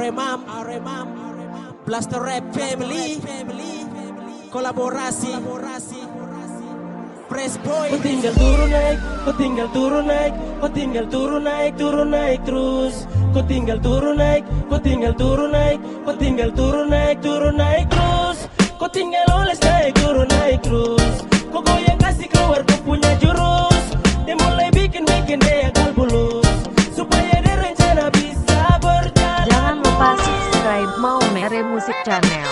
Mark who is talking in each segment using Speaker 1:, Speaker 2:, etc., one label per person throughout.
Speaker 1: Aremam, Blaster Rap Family, kolaborasi, Press Boy.
Speaker 2: Kau tinggal turun naik, kau tinggal turun naik, kau tinggal turun naik terus. Kau tinggal turun naik, kau tinggal turun naik, kau tinggal turun naik terus. Kau tinggal oles naik terus. Kau goyang kasih keluar kau punya jurus. Dia mulai bikin dia akal bulus, supaya dia rencana bisa berjalan.
Speaker 3: Jangan lupa subscribe Mau Mere Musik Channel.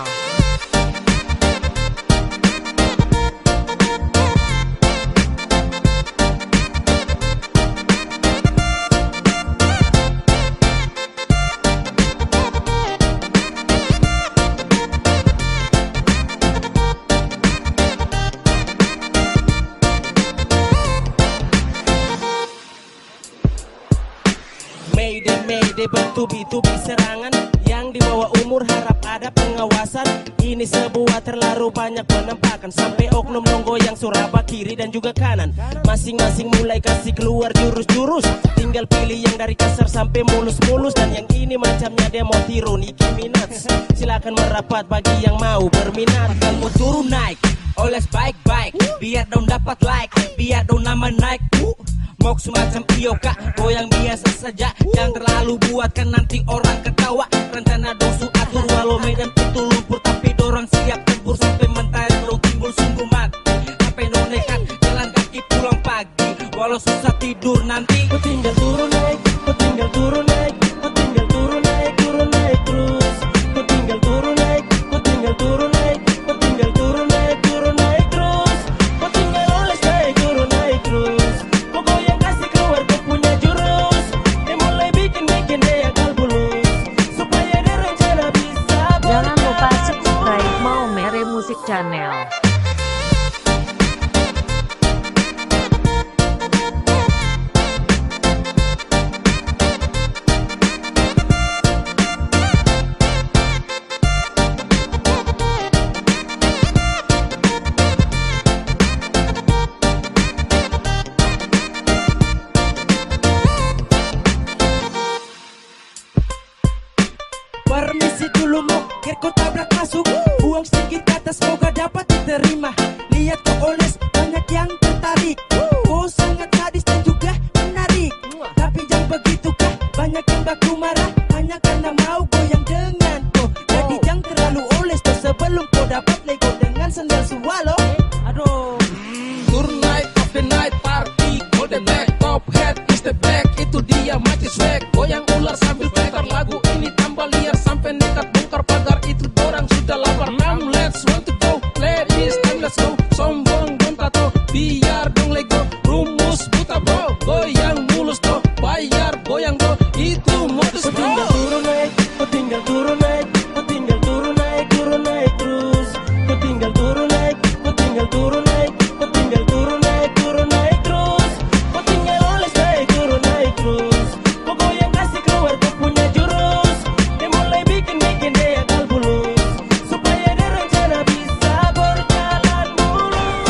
Speaker 1: Mayday bertubi-tubi serangan yang di bawah umur, harap ada pengawasan. Ini sebuah terlalu banyak penampakan, sampai oknum nonggo yang suraba kiri dan juga kanan. Masing-masing mulai kasih keluar jurus-jurus, tinggal pilih yang dari kasar sampai mulus-mulus. Dan yang ini macamnya dia mau tiru Nicki Minaj. Silakan merapat bagi yang mau berminat.
Speaker 4: Kalau mau turun naik, oles baik-baik, biar dong dapat like, biar dong nama naik. Mau semacam Ioka, goyang biasa saja, jangan terlalu buatkan nanti orang ketawa. Rencana dosu atur walau medan itu lumpur, tapi dorang siap tempur sampai mentari belum timbul sungguh mati. Sampai no nekat jalan kaki pulang pagi, walau susah tidur nanti.
Speaker 2: Kau tinggal turun naik, kau tinggal turun naik, kau tinggal turun naik terus. Kau tinggal turun naik, kau tinggal turun naik, kau tinggal turun naik terus. Kau tinggal oles naik terus. Kau goyang kasih keluar kau punya jurus. Dia mulai bikin dia akal bulus, supaya dia rencana bisa berjalan.
Speaker 3: Jangan lupa subscribe Mau Mere Musik Channel.
Speaker 1: Permisi dulu mau, kau tabrak masuk. Buang sedikit ke atas, semoga dapat diterima. Lihat kau oles, banyak yang tertarik. Kau sangat sadis dan juga menarik. Tapi jangan begitu kah, banyak yang baku marah hanya karena mau goyang dengan kau. Jadi jangan terlalu oles tuh, sebelum kau dapat lego dengan sandal swallow. Aduh.
Speaker 4: Turun naik of the night party, golden black top head is the back. Itu dia mati swag, goyang ular sambil putar lagu ini tambah liar sampai nekat bongkar pagar. Itu orang sudah lapar. Now let's want to go, ladies time let's go. Sombong don't tato, biar dong lego. Rumus buta bro, goyang mulus toh, bayar goyang bro. Itu modus
Speaker 2: Kau
Speaker 4: bro.
Speaker 2: tinggal turun naik, kau tinggal turun naik, kau tinggal turun naik terus. Kau tinggal turun naik, kau tinggal turun naik, kau tinggal turun naik terus. Kau tinggal oles naik terus. Kau goyang kasih keluar kau punya jurus. Dia mulai bikin dia akal bulus, supaya dia rencana bisa berjalan mulus.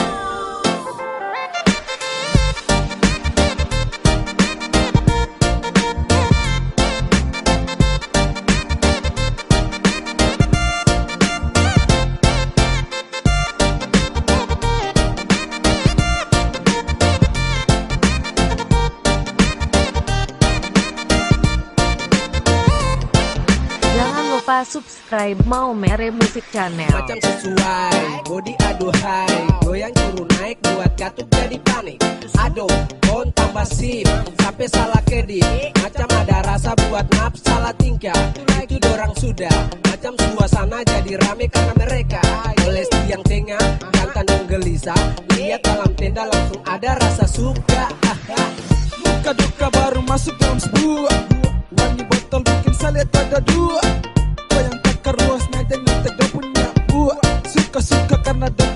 Speaker 3: Jangan lupa subscribe Mau Mere Musik Channel.
Speaker 1: Macam sesuai, body aduhai, goyang turun naik buat katuk jadi panik. Aduh, kon tambah sip, sampai salah kedip. Macam ada rasa buat nafs salah tingkah. Itu dorang sudah, macam suasana jadi rame karena mereka oles tiang tengah, jantan dong gelisah. Lihat dalam tenda langsung ada rasa suka.
Speaker 5: Muka duka baru masuk dalam sebuah wangi botol bikin saya lihat ada dua. Kau yang tak keruas nadeng yang tak punya buah. Suka-suka karena